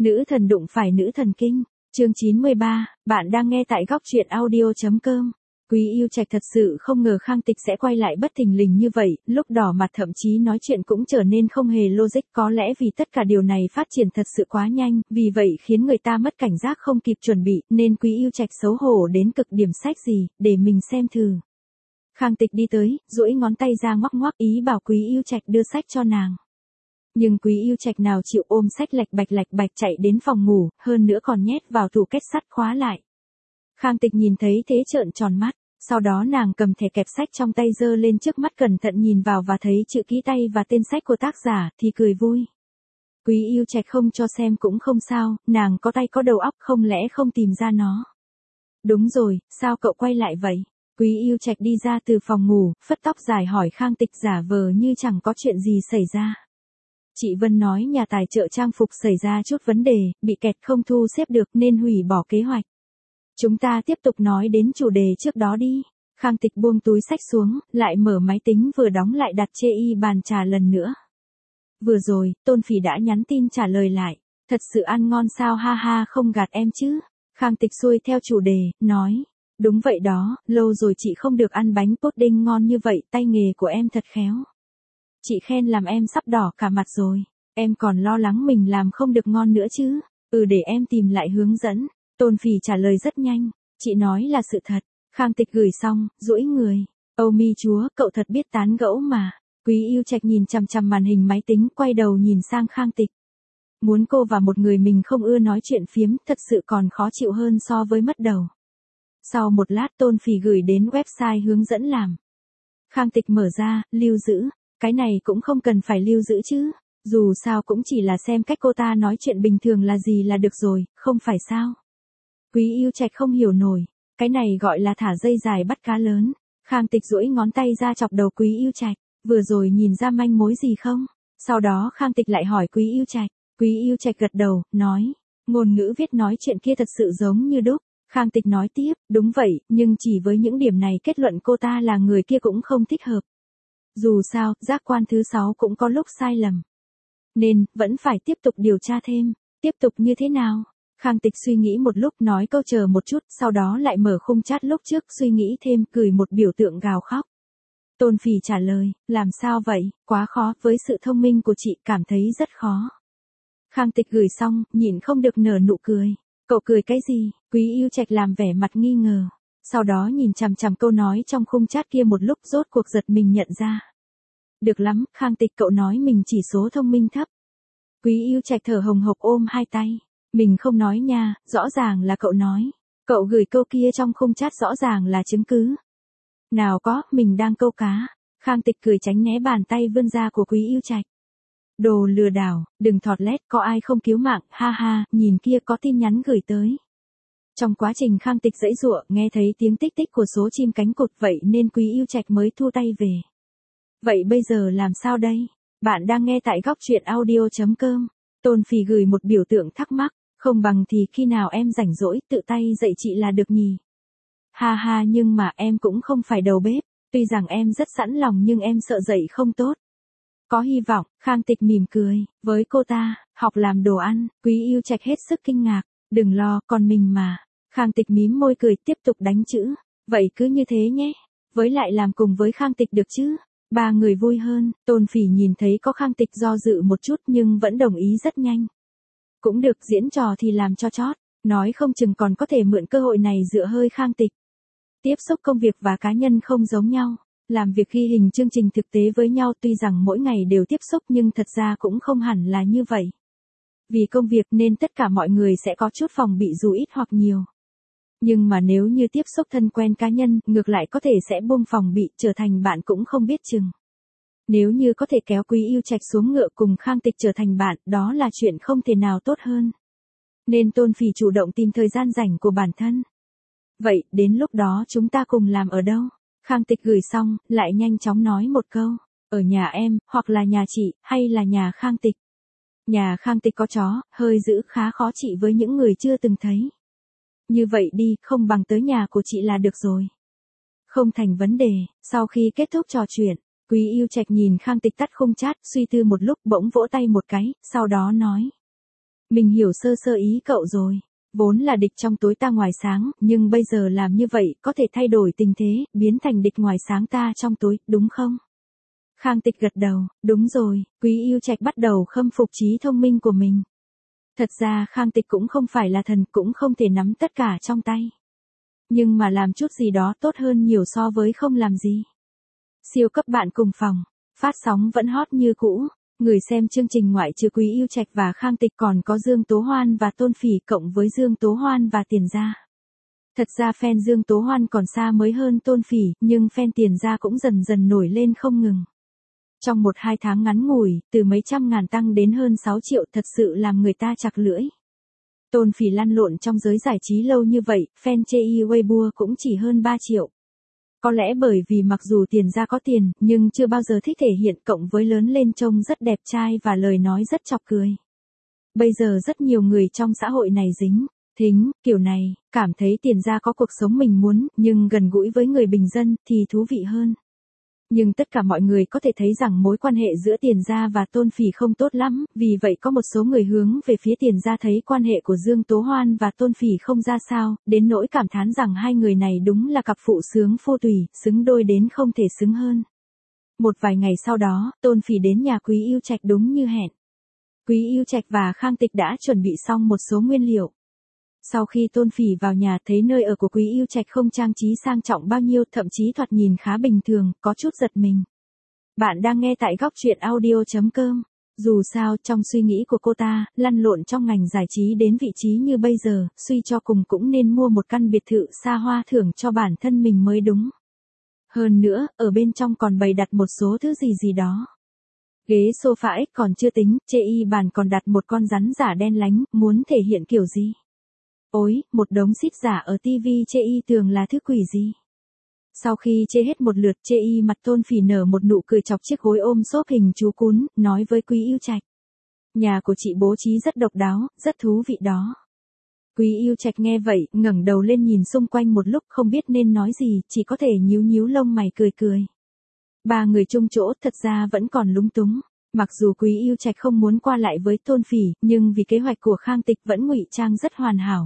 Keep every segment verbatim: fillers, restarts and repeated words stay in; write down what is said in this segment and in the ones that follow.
Nữ thần đụng phải nữ thần kinh. Chương chín mươi ba, bạn đang nghe tại góc truyện audio chấm com. Quý Yêu Trạch thật sự không ngờ Khang Tịch sẽ quay lại bất thình lình như vậy, lúc đỏ mặt thậm chí nói chuyện cũng trở nên không hề logic, có lẽ vì tất cả điều này phát triển thật sự quá nhanh, vì vậy khiến người ta mất cảnh giác không kịp chuẩn bị, nên Quý Yêu Trạch xấu hổ đến cực điểm. Sách gì, để mình xem thử. Khang Tịch đi tới, duỗi ngón tay ra ngoắc ngoắc ý bảo Quý Yêu Trạch đưa sách cho nàng. Nhưng Quý Yêu Trạch nào chịu, ôm sách lạch bạch lạch bạch chạy đến phòng ngủ, hơn nữa còn nhét vào tủ kết sắt khóa lại. Khang Tịch nhìn thấy thế trợn tròn mắt, sau đó nàng cầm thẻ kẹp sách trong tay giơ lên trước mắt cẩn thận nhìn vào và thấy chữ ký tay và tên sách của tác giả thì cười vui. Quý Yêu Trạch không cho xem cũng không sao, nàng có tay có đầu óc, không lẽ không tìm ra nó. Đúng rồi, sao cậu quay lại vậy? Quý Yêu Trạch đi ra từ phòng ngủ, phất tóc dài hỏi Khang Tịch giả vờ như chẳng có chuyện gì xảy ra. Chị Vân nói nhà tài trợ trang phục xảy ra chút vấn đề, bị kẹt không thu xếp được nên hủy bỏ kế hoạch. Chúng ta tiếp tục nói đến chủ đề trước đó đi. Khang Tịch buông túi sách xuống, lại mở máy tính vừa đóng lại đặt chê y bàn trà lần nữa. Vừa rồi, Tôn Phỉ đã nhắn tin trả lời lại. Thật sự ăn ngon sao, ha ha, không gạt em chứ. Khang Tịch xuôi theo chủ đề, nói. Đúng vậy đó, lâu rồi chị không được ăn bánh pudding ngon như vậy, tay nghề của em thật khéo. Chị khen làm em sắp đỏ cả mặt rồi. Em còn lo lắng mình làm không được ngon nữa chứ. Ừ, để em tìm lại hướng dẫn. Tôn Phỉ trả lời rất nhanh. Chị nói là sự thật. Khang Tịch gửi xong, duỗi người. Âu mi chúa, cậu thật biết tán gẫu mà. Quý Yêu Trạch nhìn chằm chằm màn hình máy tính, quay đầu nhìn sang Khang Tịch. Muốn cô và một người mình không ưa nói chuyện phiếm, thật sự còn khó chịu hơn so với mất đầu. Sau một lát Tôn Phỉ gửi đến website hướng dẫn làm. Khang Tịch mở ra, lưu giữ. Cái này cũng không cần phải lưu giữ chứ. Dù sao cũng chỉ là xem cách cô ta nói chuyện bình thường là gì là được rồi, không phải sao. Quý Yêu Trạch không hiểu nổi. Cái này gọi là thả dây dài bắt cá lớn. Khang Tịch duỗi ngón tay ra chọc đầu Quý Yêu Trạch. Vừa rồi nhìn ra manh mối gì không? Sau đó Khang Tịch lại hỏi Quý Yêu Trạch. Quý Yêu Trạch gật đầu, nói. Ngôn ngữ viết nói chuyện kia thật sự giống như đúc. Khang Tịch nói tiếp, đúng vậy, nhưng chỉ với những điểm này kết luận cô ta là người kia cũng không thích hợp. Dù sao, giác quan thứ sáu cũng có lúc sai lầm. Nên, vẫn phải tiếp tục điều tra thêm. Tiếp tục như thế nào? Khang Tịch suy nghĩ một lúc, nói câu chờ một chút, sau đó lại mở khung chat lúc trước suy nghĩ thêm, cười một biểu tượng gào khóc. Tôn Phỉ trả lời, làm sao vậy, quá khó, với sự thông minh của chị cảm thấy rất khó. Khang Tịch gửi xong, nhịn không được nở nụ cười. Cậu cười cái gì? Quý Yêu Trạch làm vẻ mặt nghi ngờ. Sau đó nhìn chằm chằm câu nói trong khung chat kia một lúc, rốt cuộc giật mình nhận ra. Được lắm, Khang Tịch, cậu nói mình chỉ số thông minh thấp. Quý Yêu Trạch thở hồng hộc ôm hai tay. Mình không nói nha, rõ ràng là cậu nói. Cậu gửi câu kia trong khung chat rõ ràng là chứng cứ. Nào có, mình đang câu cá. Khang Tịch cười tránh né bàn tay vươn ra của Quý Yêu Trạch. Đồ lừa đảo, đừng thọt lét, có ai không cứu mạng, ha ha, nhìn kia có tin nhắn gửi tới. Trong quá trình Khang Tịch giãy giụa, nghe thấy tiếng tích tích của số chim cánh cụt, vậy nên Quý Yêu Trạch mới thu tay về. Vậy bây giờ làm sao đây? Bạn đang nghe tại góc truyện audio chấm com. Tôn Phỉ gửi một biểu tượng thắc mắc, không bằng thì khi nào em rảnh rỗi tự tay dạy chị là được nhỉ? Ha ha, nhưng mà em cũng không phải đầu bếp, tuy rằng em rất sẵn lòng nhưng em sợ dạy không tốt. Có hy vọng, Khang Tịch mỉm cười, với cô ta, học làm đồ ăn. Quý Yêu Trạch hết sức kinh ngạc, đừng lo, còn mình mà. Khang Tịch mím môi cười, tiếp tục đánh chữ, vậy cứ như thế nhé, với lại làm cùng với Khang Tịch được chứ. Ba người vui hơn. Tôn Phỉ nhìn thấy có Khang Tịch do dự một chút nhưng vẫn đồng ý rất nhanh. Cũng được, diễn trò thì làm cho chót, nói không chừng còn có thể mượn cơ hội này dựa hơi Khang Tịch. Tiếp xúc công việc và cá nhân không giống nhau, làm việc ghi hình chương trình thực tế với nhau tuy rằng mỗi ngày đều tiếp xúc nhưng thật ra cũng không hẳn là như vậy. Vì công việc nên tất cả mọi người sẽ có chút phòng bị dù ít hoặc nhiều. Nhưng mà nếu như tiếp xúc thân quen cá nhân, ngược lại có thể sẽ buông phòng bị, trở thành bạn cũng không biết chừng. Nếu như có thể kéo Quý Yêu Trạch xuống ngựa cùng Khang Tịch trở thành bạn, đó là chuyện không thể nào tốt hơn. Nên Tôn Phỉ chủ động tìm thời gian rảnh của bản thân. Vậy, đến lúc đó chúng ta cùng làm ở đâu? Khang Tịch gửi xong, lại nhanh chóng nói một câu. Ở nhà em, hoặc là nhà chị, hay là nhà Khang Tịch. Nhà Khang Tịch có chó, hơi dữ, khá khó trị với những người chưa từng thấy. Như vậy đi, không bằng tới nhà của chị là được rồi. Không thành vấn đề. Sau khi kết thúc trò chuyện, Quý Yêu Trạch nhìn Khang Tịch tắt khung chat, suy tư một lúc bỗng vỗ tay một cái, sau đó nói. Mình hiểu sơ sơ ý cậu rồi. Vốn là địch trong tối ta ngoài sáng, nhưng bây giờ làm như vậy có thể thay đổi tình thế, biến thành địch ngoài sáng ta trong tối, đúng không? Khang Tịch gật đầu, đúng rồi, Quý Yêu Trạch bắt đầu khâm phục trí thông minh của mình. Thật ra Khang Tịch cũng không phải là thần, cũng không thể nắm tất cả trong tay. Nhưng mà làm chút gì đó tốt hơn nhiều so với không làm gì. Siêu cấp bạn cùng phòng, phát sóng vẫn hot như cũ. Người xem chương trình ngoại trừ Quý Yêu Trạch và Khang Tịch còn có Dương Tố Hoan và Tôn Phỉ cộng với Dương Tố Hoan và Tiền Gia. Thật ra fan Dương Tố Hoan còn xa mới hơn Tôn Phỉ, nhưng fan Tiền Gia cũng dần dần nổi lên không ngừng. Trong một hai tháng ngắn ngủi, từ mấy trăm ngàn tăng đến hơn sáu triệu thật sự làm người ta chặt lưỡi. Tôn Phỉ lăn lộn trong giới giải trí lâu như vậy, fan chê y Weibo cũng chỉ hơn ba triệu. Có lẽ bởi vì mặc dù Tiền Gia có tiền, nhưng chưa bao giờ thích thể hiện cộng với lớn lên trông rất đẹp trai và lời nói rất chọc cười. Bây giờ rất nhiều người trong xã hội này dính, thính, kiểu này, cảm thấy Tiền Gia có cuộc sống mình muốn, nhưng gần gũi với người bình dân thì thú vị hơn. Nhưng tất cả mọi người có thể thấy rằng mối quan hệ giữa Tiền Gia và Tôn Phỉ không tốt lắm, vì vậy có một số người hướng về phía Tiền Gia thấy quan hệ của Dương Tố Hoan và Tôn Phỉ không ra sao, đến nỗi cảm thán rằng hai người này đúng là cặp phụ sướng phô tùy, xứng đôi đến không thể xứng hơn. Một vài ngày sau đó, Tôn Phỉ đến nhà Quý Yêu Trạch đúng như hẹn. Quý Yêu Trạch và Khang Tịch đã chuẩn bị xong một số nguyên liệu. Sau khi Tôn Phỉ vào nhà thấy nơi ở của Quý Yêu Trạch không trang trí sang trọng bao nhiêu, thậm chí thoạt nhìn khá bình thường, có chút giật mình. Bạn đang nghe tại góc truyện audio chấm com. Dù sao, trong suy nghĩ của cô ta, lăn lộn trong ngành giải trí đến vị trí như bây giờ, suy cho cùng cũng nên mua một căn biệt thự xa hoa thưởng cho bản thân mình mới đúng. Hơn nữa, ở bên trong còn bày đặt một số thứ gì gì đó. Ghế sofa X còn chưa tính, chê y bàn còn đặt một con rắn giả đen lánh, muốn thể hiện kiểu gì? Ôi, một đống xít giả ở tivi chê y tường là thứ quỷ gì? Sau khi chê hết một lượt, chê y mặt Tôn Phỉ nở một nụ cười chọc chiếc gối ôm xốp hình chú cún, nói với Quý Yêu Trạch. Nhà của chị bố trí rất độc đáo, rất thú vị đó. Quý Yêu Trạch nghe vậy, ngẩng đầu lên nhìn xung quanh một lúc không biết nên nói gì, chỉ có thể nhíu nhíu lông mày cười cười. Ba người chung chỗ thật ra vẫn còn lúng túng. Mặc dù Quý Yêu Trạch không muốn qua lại với Tôn Phỉ, nhưng vì kế hoạch của Khang Tịch vẫn ngụy trang rất hoàn hảo.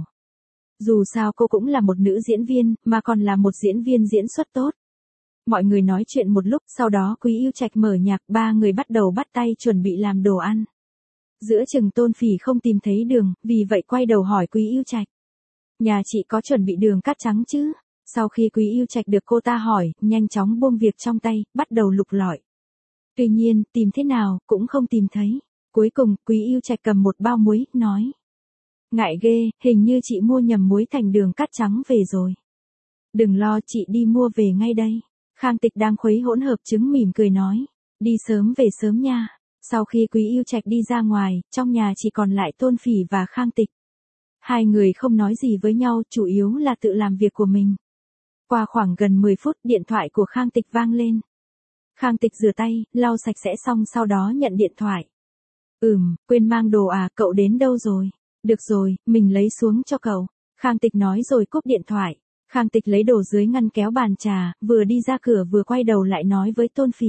Dù sao cô cũng là một nữ diễn viên, mà còn là một diễn viên diễn xuất tốt. Mọi người nói chuyện một lúc, sau đó Quý Yêu Trạch mở nhạc, ba người bắt đầu bắt tay chuẩn bị làm đồ ăn. Giữa chừng Tôn Phỉ không tìm thấy đường, vì vậy quay đầu hỏi Quý Yêu Trạch. Nhà chị có chuẩn bị đường cát trắng chứ? Sau khi Quý Yêu Trạch được cô ta hỏi, nhanh chóng buông việc trong tay, bắt đầu lục lọi. Tuy nhiên, tìm thế nào, cũng không tìm thấy. Cuối cùng, Quý Yêu Trạch cầm một bao muối, nói. Ngại ghê, hình như chị mua nhầm muối thành đường cát trắng về rồi. Đừng lo, chị đi mua về ngay đây. Khang Tịch đang khuấy hỗn hợp trứng mỉm cười nói. Đi sớm về sớm nha. Sau khi Quý Yêu Trạch đi ra ngoài, trong nhà chỉ còn lại Tôn Phỉ và Khang Tịch. Hai người không nói gì với nhau, chủ yếu là tự làm việc của mình. Qua khoảng gần mười phút, điện thoại của Khang Tịch vang lên. Khang Tịch rửa tay, lau sạch sẽ xong sau đó nhận điện thoại. Ừm, quên mang đồ à, cậu đến đâu rồi? Được rồi, mình lấy xuống cho cậu. Khang Tịch nói rồi cúp điện thoại. Khang Tịch lấy đồ dưới ngăn kéo bàn trà, vừa đi ra cửa vừa quay đầu lại nói với Tôn Phỉ.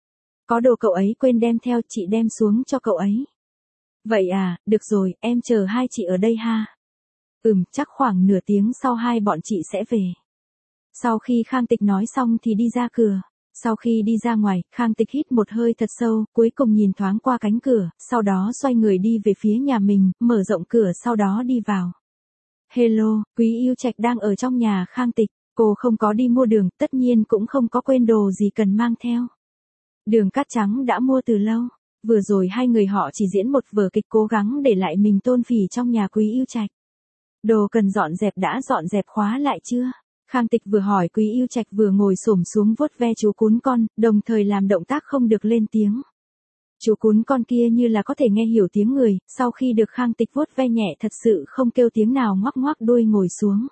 Có đồ cậu ấy quên đem theo, chị đem xuống cho cậu ấy. Vậy à, được rồi, em chờ hai chị ở đây ha. Ừm, chắc khoảng nửa tiếng sau hai bọn chị sẽ về. Sau khi Khang Tịch nói xong thì đi ra cửa. Sau khi đi ra ngoài, Khang Tịch hít một hơi thật sâu, cuối cùng nhìn thoáng qua cánh cửa, sau đó xoay người đi về phía nhà mình, mở rộng cửa sau đó đi vào. Hello, Quý Yêu Trạch đang ở trong nhà Khang Tịch, cô không có đi mua đường, tất nhiên cũng không có quên đồ gì cần mang theo. Đường cát trắng đã mua từ lâu, vừa rồi hai người họ chỉ diễn một vở kịch cố gắng để lại mình Tôn Phỉ trong nhà Quý Yêu Trạch. Đồ cần dọn dẹp đã dọn dẹp khóa lại chưa? Khang Tịch vừa hỏi Quý Yêu Trạch vừa ngồi xổm xuống vuốt ve chú cún con, đồng thời làm động tác không được lên tiếng. Chú cún con kia như là có thể nghe hiểu tiếng người, sau khi được Khang Tịch vuốt ve nhẹ thật sự không kêu tiếng nào ngoắc ngoắc đuôi ngồi xuống.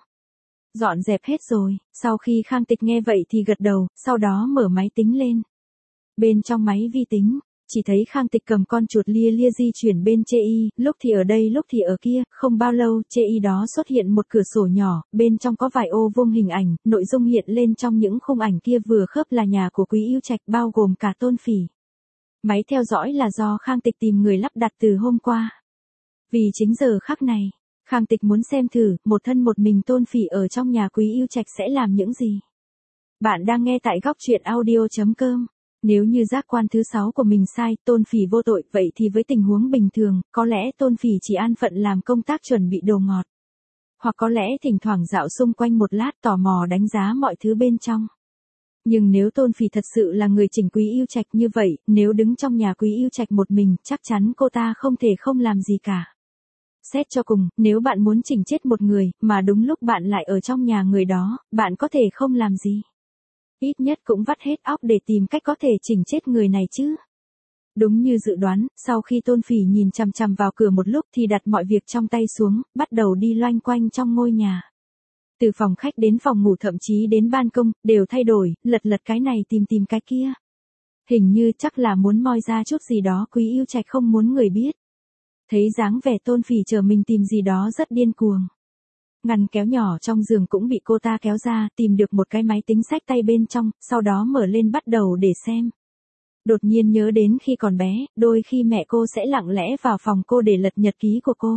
Dọn dẹp hết rồi, sau khi Khang Tịch nghe vậy thì gật đầu, sau đó mở máy tính lên. Bên trong máy vi tính, chỉ thấy Khang Tịch cầm con chuột lia lia di chuyển bên chê y, lúc thì ở đây lúc thì ở kia, không bao lâu chê y đó xuất hiện một cửa sổ nhỏ, bên trong có vài ô vuông hình ảnh, nội dung hiện lên trong những khung ảnh kia vừa khớp là nhà của Quý Yêu Trạch bao gồm cả Tôn Phỉ. Máy theo dõi là do Khang Tịch tìm người lắp đặt từ hôm qua. Vì chính giờ khắc này, Khang Tịch muốn xem thử, một thân một mình Tôn Phỉ ở trong nhà Quý Yêu Trạch sẽ làm những gì. Bạn đang nghe tại góc truyện audio chấm com. Nếu như giác quan thứ sáu của mình sai, Tôn Phỉ vô tội, vậy thì với tình huống bình thường, có lẽ Tôn Phỉ chỉ an phận làm công tác chuẩn bị đồ ngọt. Hoặc có lẽ thỉnh thoảng dạo xung quanh một lát tò mò đánh giá mọi thứ bên trong. Nhưng nếu Tôn Phỉ thật sự là người chỉnh Quý Yêu Trạch như vậy, nếu đứng trong nhà Quý Yêu Trạch một mình, chắc chắn cô ta không thể không làm gì cả. Xét cho cùng, nếu bạn muốn chỉnh chết một người, mà đúng lúc bạn lại ở trong nhà người đó, bạn có thể không làm gì. Ít nhất cũng vắt hết óc để tìm cách có thể chỉnh chết người này chứ. Đúng như dự đoán, sau khi Tôn Phỉ nhìn chằm chằm vào cửa một lúc thì đặt mọi việc trong tay xuống, bắt đầu đi loanh quanh trong ngôi nhà. Từ phòng khách đến phòng ngủ thậm chí đến ban công, đều thay đổi, lật lật cái này tìm tìm cái kia. Hình như chắc là muốn moi ra chút gì đó Quý Yêu Trạch không muốn người biết. Thấy dáng vẻ Tôn Phỉ chờ mình tìm gì đó rất điên cuồng. Ngăn kéo nhỏ trong giường cũng bị cô ta kéo ra, tìm được một cái máy tính xách tay bên trong, sau đó mở lên bắt đầu để xem. Đột nhiên nhớ đến khi còn bé, đôi khi mẹ cô sẽ lặng lẽ vào phòng cô để lật nhật ký của cô.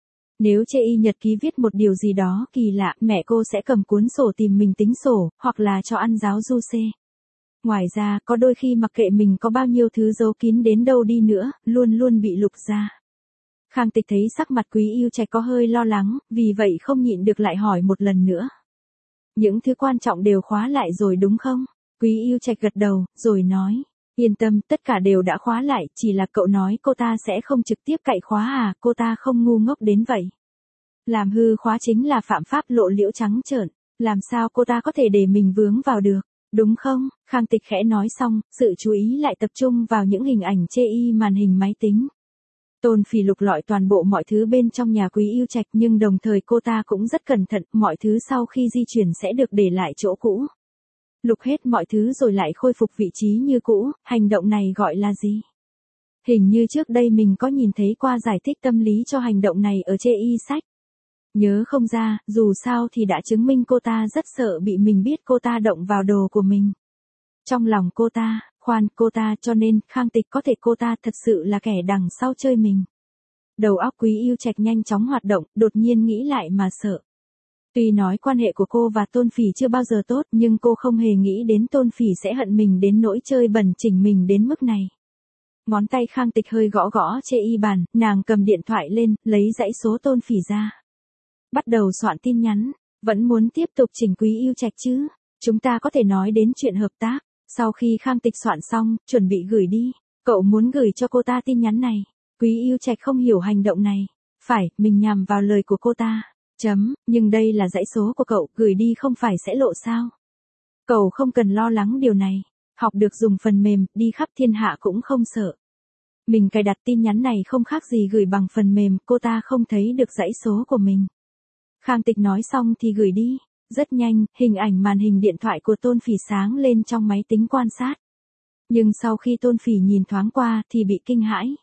Nếu chê y nhật ký viết một điều gì đó kỳ lạ, mẹ cô sẽ cầm cuốn sổ tìm mình tính sổ, hoặc là cho ăn giáo du xê. Ngoài ra, có đôi khi mặc kệ mình có bao nhiêu thứ giấu kín đến đâu đi nữa, luôn luôn bị lục ra. Khang Tịch thấy sắc mặt Quý Yêu Trạch có hơi lo lắng, vì vậy không nhịn được lại hỏi một lần nữa. Những thứ quan trọng đều khóa lại rồi đúng không? Quý Yêu Trạch gật đầu, rồi nói. Yên tâm, tất cả đều đã khóa lại, chỉ là cậu nói cô ta sẽ không trực tiếp cậy khóa à, cô ta không ngu ngốc đến vậy. Làm hư khóa chính là phạm pháp lộ liễu trắng trợn, làm sao cô ta có thể để mình vướng vào được, đúng không? Khang Tịch khẽ nói xong, sự chú ý lại tập trung vào những hình ảnh chê y màn hình máy tính. Tôn Phỉ lục lọi toàn bộ mọi thứ bên trong nhà Quý Yêu Trạch nhưng đồng thời cô ta cũng rất cẩn thận, mọi thứ sau khi di chuyển sẽ được để lại chỗ cũ. Lục hết mọi thứ rồi lại khôi phục vị trí như cũ, hành động này gọi là gì? Hình như trước đây mình có nhìn thấy qua giải thích tâm lý cho hành động này ở chê y sách. Nhớ không ra, dù sao thì đã chứng minh cô ta rất sợ bị mình biết cô ta động vào đồ của mình. Trong lòng cô ta, khoan cô ta cho nên Khang Tịch có thể cô ta thật sự là kẻ đằng sau chơi mình. Đầu óc Quý Yêu Trạch nhanh chóng hoạt động, đột nhiên nghĩ lại mà sợ. Tuy nói quan hệ của cô và Tôn Phỉ chưa bao giờ tốt nhưng cô không hề nghĩ đến Tôn Phỉ sẽ hận mình đến nỗi chơi bẩn chỉnh mình đến mức này. Ngón tay Khang Tịch hơi gõ gõ chê y bàn, nàng cầm điện thoại lên, lấy dãy số Tôn Phỉ ra. Bắt đầu soạn tin nhắn, vẫn muốn tiếp tục chỉnh Quý Yêu Trạch chứ, chúng ta có thể nói đến chuyện hợp tác. Sau khi Khang Tịch soạn xong, chuẩn bị gửi đi, cậu muốn gửi cho cô ta tin nhắn này. Quý Yêu Trạch không hiểu hành động này. Phải, mình nhằm vào lời của cô ta. Chấm, nhưng đây là dãy số của cậu, gửi đi không phải sẽ lộ sao? Cậu không cần lo lắng điều này. Học được dùng phần mềm, đi khắp thiên hạ cũng không sợ. Mình cài đặt tin nhắn này không khác gì gửi bằng phần mềm, cô ta không thấy được dãy số của mình. Khang Tịch nói xong thì gửi đi. Rất nhanh, hình ảnh màn hình điện thoại của Tôn Phỉ sáng lên trong máy tính quan sát. Nhưng sau khi Tôn Phỉ nhìn thoáng qua thì bị kinh hãi.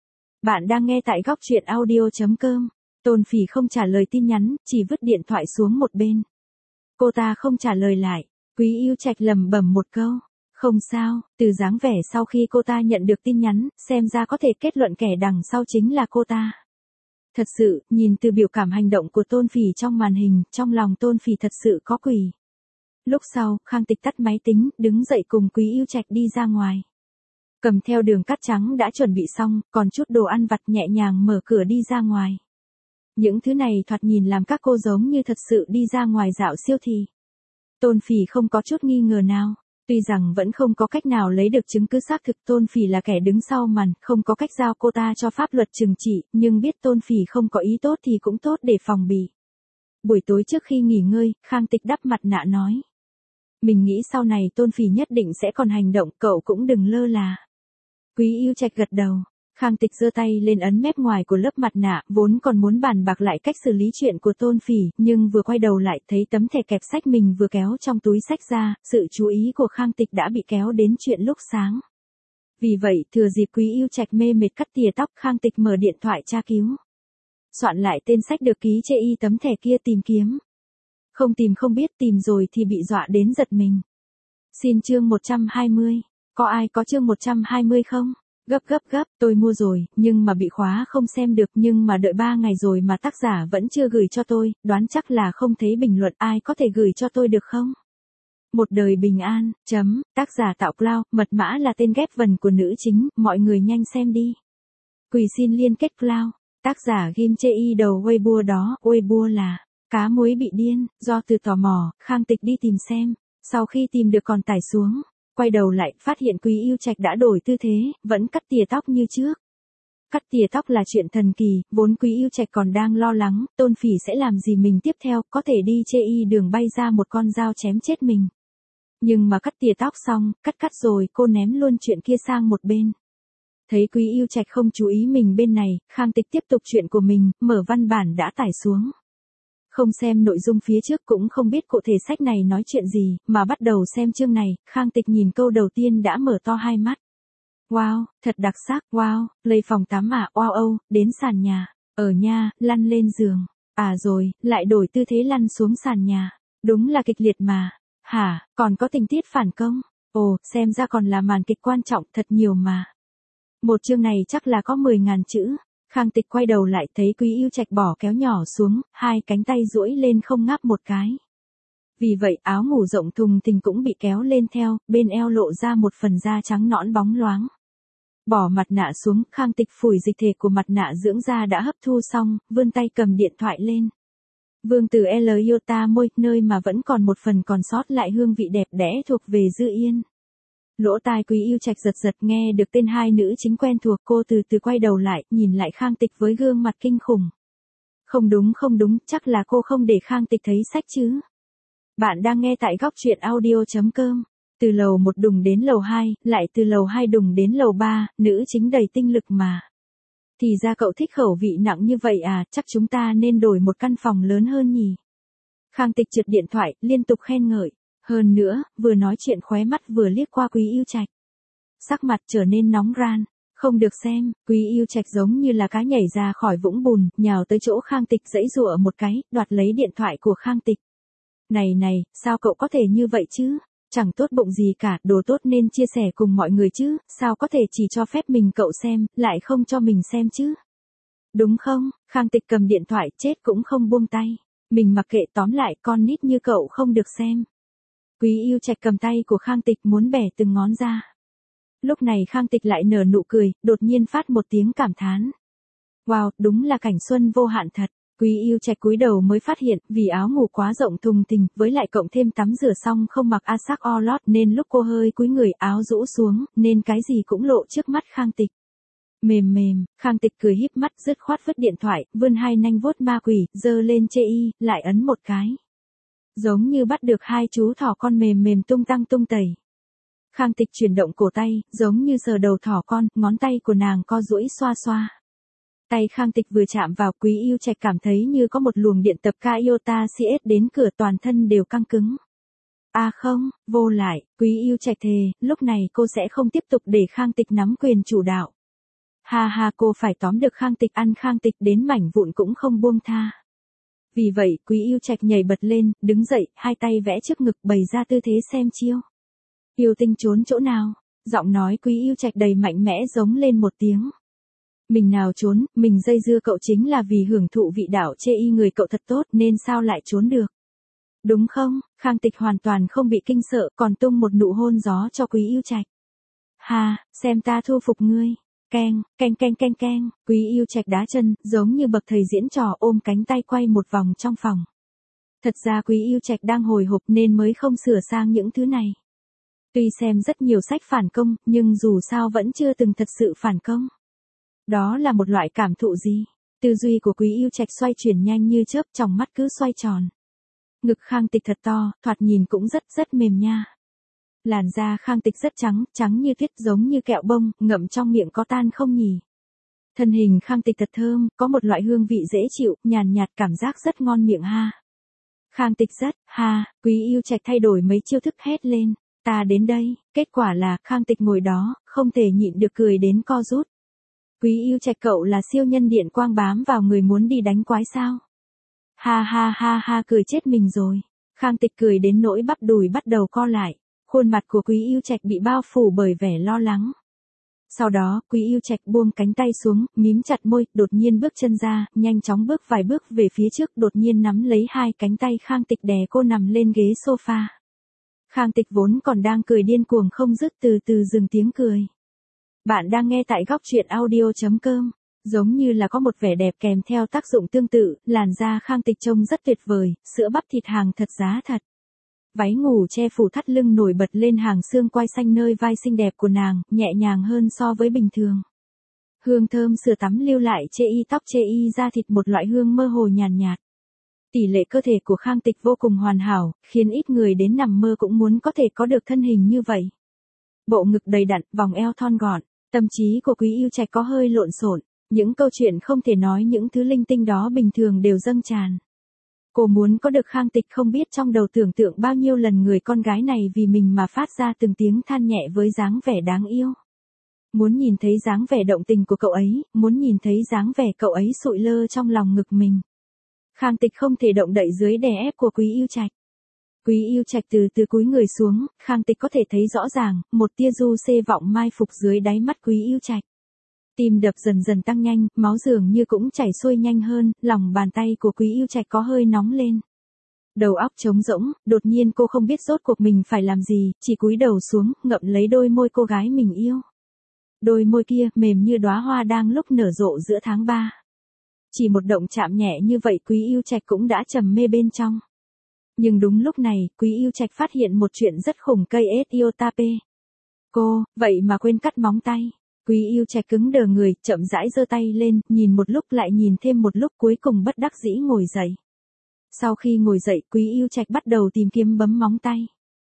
Bạn đang nghe tại góc truyện audio chấm com. Tôn Phỉ không trả lời tin nhắn, chỉ vứt điện thoại xuống một bên. Cô ta không trả lời lại. Quý Yêu Trạch lẩm bẩm một câu. Không sao, từ dáng vẻ sau khi cô ta nhận được tin nhắn, xem ra có thể kết luận kẻ đằng sau chính là cô ta. Thật sự, nhìn từ biểu cảm hành động của Tôn Phỉ trong màn hình, trong lòng Tôn Phỉ thật sự có quỷ. Lúc sau, Khang Tịch tắt máy tính, đứng dậy cùng Quý Yêu Trạch đi ra ngoài. Cầm theo đường cát trắng đã chuẩn bị xong, còn chút đồ ăn vặt nhẹ nhàng mở cửa đi ra ngoài. Những thứ này thoạt nhìn làm các cô giống như thật sự đi ra ngoài dạo siêu thị. Tôn Phỉ không có chút nghi ngờ nào. Tuy rằng vẫn không có cách nào lấy được chứng cứ xác thực Tôn Phỉ là kẻ đứng sau màn, không có cách giao cô ta cho pháp luật trừng trị, nhưng biết Tôn Phỉ không có ý tốt thì cũng tốt để phòng bị. Buổi tối trước khi nghỉ ngơi, Khang Tịch đắp mặt nạ nói. Mình nghĩ sau này Tôn Phỉ nhất định sẽ còn hành động, cậu cũng đừng lơ là. Quý Yêu Trạch gật đầu. Khang Tịch giơ tay lên ấn mép ngoài của lớp mặt nạ, vốn còn muốn bàn bạc lại cách xử lý chuyện của Tôn Phỉ, nhưng vừa quay đầu lại thấy tấm thẻ kẹp sách mình vừa kéo trong túi sách ra, sự chú ý của Khang Tịch đã bị kéo đến chuyện lúc sáng. Vì vậy, thừa dịp Quý Yêu Trạch mê mệt cắt tỉa tóc, Khang Tịch mở điện thoại tra cứu. Soạn lại tên sách được ký chê y tấm thẻ kia tìm kiếm. Không tìm không biết, tìm rồi thì bị dọa đến giật mình. Xin chương một trăm hai mươi. Có ai có chương một trăm hai mươi không? Gấp gấp gấp, tôi mua rồi, nhưng mà bị khóa không xem được, nhưng mà đợi ba ngày rồi mà tác giả vẫn chưa gửi cho tôi, đoán chắc là không thấy bình luận, ai có thể gửi cho tôi được không? Một đời bình an, chấm, tác giả tạo cloud, mật mã là tên ghép vần của nữ chính, mọi người nhanh xem đi. Quỳ xin liên kết cloud, tác giả ghim chê y đầu Weibo đó, Weibo là cá muối bị điên, do từ tò mò, Khang Tịch đi tìm xem, sau khi tìm được còn tải xuống, quay đầu lại, phát hiện Quý Yêu Trạch đã đổi tư thế, vẫn cắt tỉa tóc như trước. Cắt tỉa tóc là chuyện thần kỳ, vốn Quý Yêu Trạch còn đang lo lắng, Tôn Phỉ sẽ làm gì mình tiếp theo, có thể đi chê y đường bay ra một con dao chém chết mình. Nhưng mà cắt tỉa tóc xong, cắt cắt rồi, cô ném luôn chuyện kia sang một bên. Thấy Quý Yêu Trạch không chú ý mình bên này, Khang Tịch tiếp tục chuyện của mình, mở văn bản đã tải xuống. Không xem nội dung phía trước cũng không biết cụ thể sách này nói chuyện gì, mà bắt đầu xem chương này, Khang Tịch nhìn câu đầu tiên đã mở to hai mắt. Wow, thật đặc sắc, wow, lấy phòng tắm à, wow âu, đến sàn nhà, ở nha, lăn lên giường, à rồi, lại đổi tư thế lăn xuống sàn nhà, đúng là kịch liệt mà, hả, còn có tình tiết phản công, ồ, xem ra còn là màn kịch quan trọng thật nhiều mà. Một chương này chắc là có mười ngàn chữ. Khang Tịch quay đầu lại thấy Quý Yêu Trạch bỏ kéo nhỏ xuống, hai cánh tay duỗi lên không ngáp một cái. Vì vậy áo ngủ rộng thùng thình cũng bị kéo lên theo, bên eo lộ ra một phần da trắng nõn bóng loáng. Bỏ mặt nạ xuống, Khang Tịch phủi dịch thể của mặt nạ dưỡng da đã hấp thu xong, vươn tay cầm điện thoại lên. Vương Tử L Iota môi, nơi mà vẫn còn một phần còn sót lại hương vị đẹp đẽ thuộc về Dư Yên. Lỗ tai Quý Yêu Trạch giật giật nghe được tên hai nữ chính quen thuộc, cô từ từ quay đầu lại, nhìn lại Khang Tịch với gương mặt kinh khủng. Không đúng không đúng, chắc là cô không để Khang Tịch thấy sách chứ. Bạn đang nghe tại góc truyện audio chấm com. Từ lầu một đùng đến lầu hai, lại từ lầu hai đùng đến lầu ba, nữ chính đầy tinh lực mà. Thì ra cậu thích khẩu vị nặng như vậy à, chắc chúng ta nên đổi một căn phòng lớn hơn nhỉ. Khang Tịch trượt điện thoại, liên tục khen ngợi. Hơn nữa, vừa nói chuyện khóe mắt vừa liếc qua Quý Yêu Trạch. Sắc mặt trở nên nóng ran, không được xem, Quý Yêu Trạch giống như là cá nhảy ra khỏi vũng bùn, nhào tới chỗ Khang Tịch giãy giụa một cái, đoạt lấy điện thoại của Khang Tịch. Này này, sao cậu có thể như vậy chứ? Chẳng tốt bụng gì cả, đồ tốt nên chia sẻ cùng mọi người chứ, sao có thể chỉ cho phép mình cậu xem, lại không cho mình xem chứ? Đúng không? Khang Tịch cầm điện thoại chết cũng không buông tay. Mình mặc kệ, tóm lại con nít như cậu không được xem. Quý Yêu Trạch cầm tay của Khang Tịch muốn bẻ từng ngón ra. Lúc này Khang Tịch lại nở nụ cười, đột nhiên phát một tiếng cảm thán. Wow, đúng là cảnh xuân vô hạn thật. Quý Yêu Trạch cúi đầu mới phát hiện, vì áo ngủ quá rộng thùng thình, với lại cộng thêm tắm rửa xong không mặc asak o lót nên lúc cô hơi cúi người áo rũ xuống, nên cái gì cũng lộ trước mắt Khang Tịch. Mềm mềm, Khang Tịch cười híp mắt dứt khoát vứt điện thoại, vươn hai nanh vuốt ma quỷ, giơ lên chê y, lại ấn một cái. Giống như bắt được hai chú thỏ con mềm mềm tung tăng tung tẩy. Khang Tịch chuyển động cổ tay, giống như sờ đầu thỏ con, ngón tay của nàng co duỗi xoa xoa. Tay Khang Tịch vừa chạm vào, Quý Yêu Trạch cảm thấy như có một luồng điện tập ca iota xê ét đến cửa, toàn thân đều căng cứng. À không, vô lại, Quý Yêu Trạch thề, lúc này cô sẽ không tiếp tục để Khang Tịch nắm quyền chủ đạo. Ha ha, cô phải tóm được Khang Tịch, ăn Khang Tịch đến mảnh vụn cũng không buông tha. Vì vậy, Quý Yêu Trạch nhảy bật lên, đứng dậy, hai tay vẽ trước ngực bày ra tư thế xem chiêu. Yêu tinh trốn chỗ nào? Giọng nói Quý Yêu Trạch đầy mạnh mẽ giống lên một tiếng. Mình nào trốn, mình dây dưa cậu chính là vì hưởng thụ vị đạo chê y người cậu thật tốt nên sao lại trốn được. Đúng không? Khang Tịch hoàn toàn không bị kinh sợ, còn tung một nụ hôn gió cho Quý Yêu Trạch. Ha, xem ta thu phục ngươi. Keng, keng keng keng keng, Quý Yêu Trạch đá chân, giống như bậc thầy diễn trò, ôm cánh tay quay một vòng trong phòng. Thật ra Quý Yêu Trạch đang hồi hộp nên mới không sửa sang những thứ này. Tuy xem rất nhiều sách phản công, nhưng dù sao vẫn chưa từng thật sự phản công. Đó là một loại cảm thụ gì? Tư duy của Quý Yêu Trạch xoay chuyển nhanh như chớp, trong mắt cứ xoay tròn. Ngực Khang Tịch thật to, thoạt nhìn cũng rất rất mềm nha. Làn da Khang Tịch rất trắng, trắng như tuyết, giống như kẹo bông, ngậm trong miệng có tan không nhỉ? Thân hình Khang Tịch thật thơm, có một loại hương vị dễ chịu, nhàn nhạt, cảm giác rất ngon miệng ha. Khang Tịch rất, ha, Quý Yêu Trạch thay đổi mấy chiêu thức hét lên, ta đến đây, kết quả là, Khang Tịch ngồi đó, không thể nhịn được cười đến co rút. Quý Yêu Trạch, cậu là siêu nhân điện quang bám vào người muốn đi đánh quái sao? Ha ha ha ha, cười chết mình rồi. Khang Tịch cười đến nỗi bắp đùi bắt đầu co lại. Khuôn mặt của Quý Yêu Trạch bị bao phủ bởi vẻ lo lắng. Sau đó, Quý Yêu Trạch buông cánh tay xuống, mím chặt môi, đột nhiên bước chân ra, nhanh chóng bước vài bước về phía trước, đột nhiên nắm lấy hai cánh tay Khang Tịch đè cô nằm lên ghế sofa. Khang Tịch vốn còn đang cười điên cuồng không dứt từ từ dừng tiếng cười. Bạn đang nghe tại góc truyện audio chấm com. Giống như là có một vẻ đẹp kèm theo tác dụng tương tự, làn da Khang Tịch trông rất tuyệt vời, sữa bắp thịt hàng thật giá thật. Váy ngủ che phủ thắt lưng nổi bật lên hàng xương quai xanh nơi vai xinh đẹp của nàng, nhẹ nhàng hơn so với bình thường. Hương thơm sữa tắm lưu lại chê y tóc chê y da thịt một loại hương mơ hồ nhàn nhạt, nhạt. Tỷ lệ cơ thể của Khang Tịch vô cùng hoàn hảo, khiến ít người đến nằm mơ cũng muốn có thể có được thân hình như vậy. Bộ ngực đầy đặn, vòng eo thon gọn, tâm trí của Quý Yêu Trạch có hơi lộn xộn, những câu chuyện không thể nói những thứ linh tinh đó bình thường đều dâng tràn. Cô muốn có được Khang Tịch không biết trong đầu tưởng tượng bao nhiêu lần người con gái này vì mình mà phát ra từng tiếng than nhẹ với dáng vẻ đáng yêu. Muốn nhìn thấy dáng vẻ động tình của cậu ấy, muốn nhìn thấy dáng vẻ cậu ấy sụi lơ trong lòng ngực mình. Khang Tịch không thể động đậy dưới đè ép của Quý Yêu Trạch. Quý Yêu Trạch từ từ cúi người xuống, Khang Tịch có thể thấy rõ ràng, một tia du xê vọng mai phục dưới đáy mắt Quý Yêu Trạch. Tim đập dần dần tăng nhanh, máu dường như cũng chảy xuôi nhanh hơn, lòng bàn tay của Quý Yêu Trạch có hơi nóng lên. Đầu óc trống rỗng, đột nhiên cô không biết rốt cuộc mình phải làm gì, chỉ cúi đầu xuống, ngậm lấy đôi môi cô gái mình yêu. Đôi môi kia mềm như đóa hoa đang lúc nở rộ giữa tháng ba. Chỉ một động chạm nhẹ như vậy Quý Yêu Trạch cũng đã trầm mê bên trong. Nhưng đúng lúc này, Quý Yêu Trạch phát hiện một chuyện rất khủng cây Etiotape. Cô, vậy mà quên cắt móng tay. Quý Yêu Trạch cứng đờ người, chậm rãi giơ tay lên, nhìn một lúc lại nhìn thêm một lúc cuối cùng bất đắc dĩ ngồi dậy. Sau khi ngồi dậy, Quý Yêu Trạch bắt đầu tìm kiếm bấm móng tay.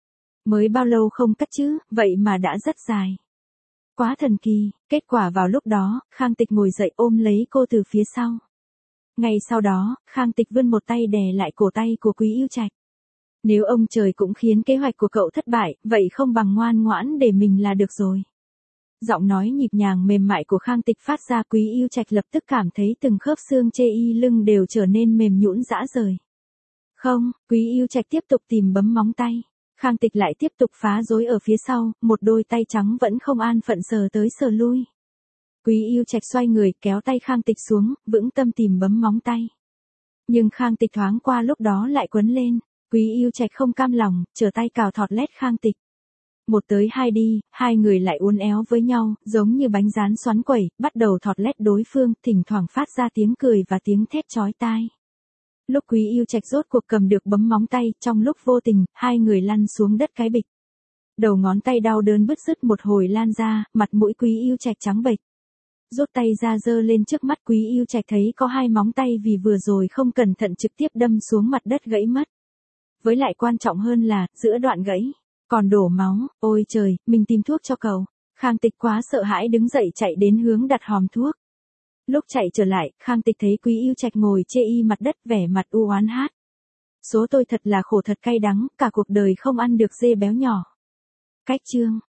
Mới bao lâu không cắt chứ, vậy mà đã rất dài. Quá thần kỳ, kết quả vào lúc đó, Khang Tịch ngồi dậy ôm lấy cô từ phía sau. Ngay sau đó, Khang Tịch vươn một tay đè lại cổ tay của Quý Yêu Trạch. Nếu ông trời cũng khiến kế hoạch của cậu thất bại, vậy không bằng ngoan ngoãn để mình là được rồi. Giọng nói nhịp nhàng mềm mại của Khang Tịch phát ra Quý Yêu Trạch lập tức cảm thấy từng khớp xương chê y lưng đều trở nên mềm nhũn rã rời. Không, Quý Yêu Trạch tiếp tục tìm bấm móng tay. Khang Tịch lại tiếp tục phá rối ở phía sau, một đôi tay trắng vẫn không an phận sờ tới sờ lui. Quý Yêu Trạch xoay người kéo tay Khang Tịch xuống, vững tâm tìm bấm móng tay. Nhưng Khang Tịch thoáng qua lúc đó lại quấn lên. Quý Yêu Trạch không cam lòng, trở tay cào thọt lét Khang Tịch. Một tới hai đi, hai người lại uốn éo với nhau, giống như bánh rán xoắn quẩy, bắt đầu thọt lét đối phương, thỉnh thoảng phát ra tiếng cười và tiếng thét chói tai. Lúc Quý Yêu Trạch rốt cuộc cầm được bấm móng tay, trong lúc vô tình, hai người lăn xuống đất cái bịch. Đầu ngón tay đau đớn bứt rứt một hồi lan ra, mặt mũi Quý Yêu Trạch trắng bệch. Rút tay ra giơ lên trước mắt Quý Yêu Trạch thấy có hai móng tay vì vừa rồi không cẩn thận trực tiếp đâm xuống mặt đất gãy mất. Với lại quan trọng hơn là, giữa đoạn gãy, còn đổ máu, ôi trời, mình tìm thuốc cho cậu. Khang Tịch quá sợ hãi đứng dậy chạy đến hướng đặt hòm thuốc. Lúc chạy trở lại, Khang Tịch thấy Quý Yêu Trạch ngồi chê y mặt đất vẻ mặt u oán hát. Số tôi thật là khổ thật cay đắng, cả cuộc đời không ăn được dê béo nhỏ. Cách chương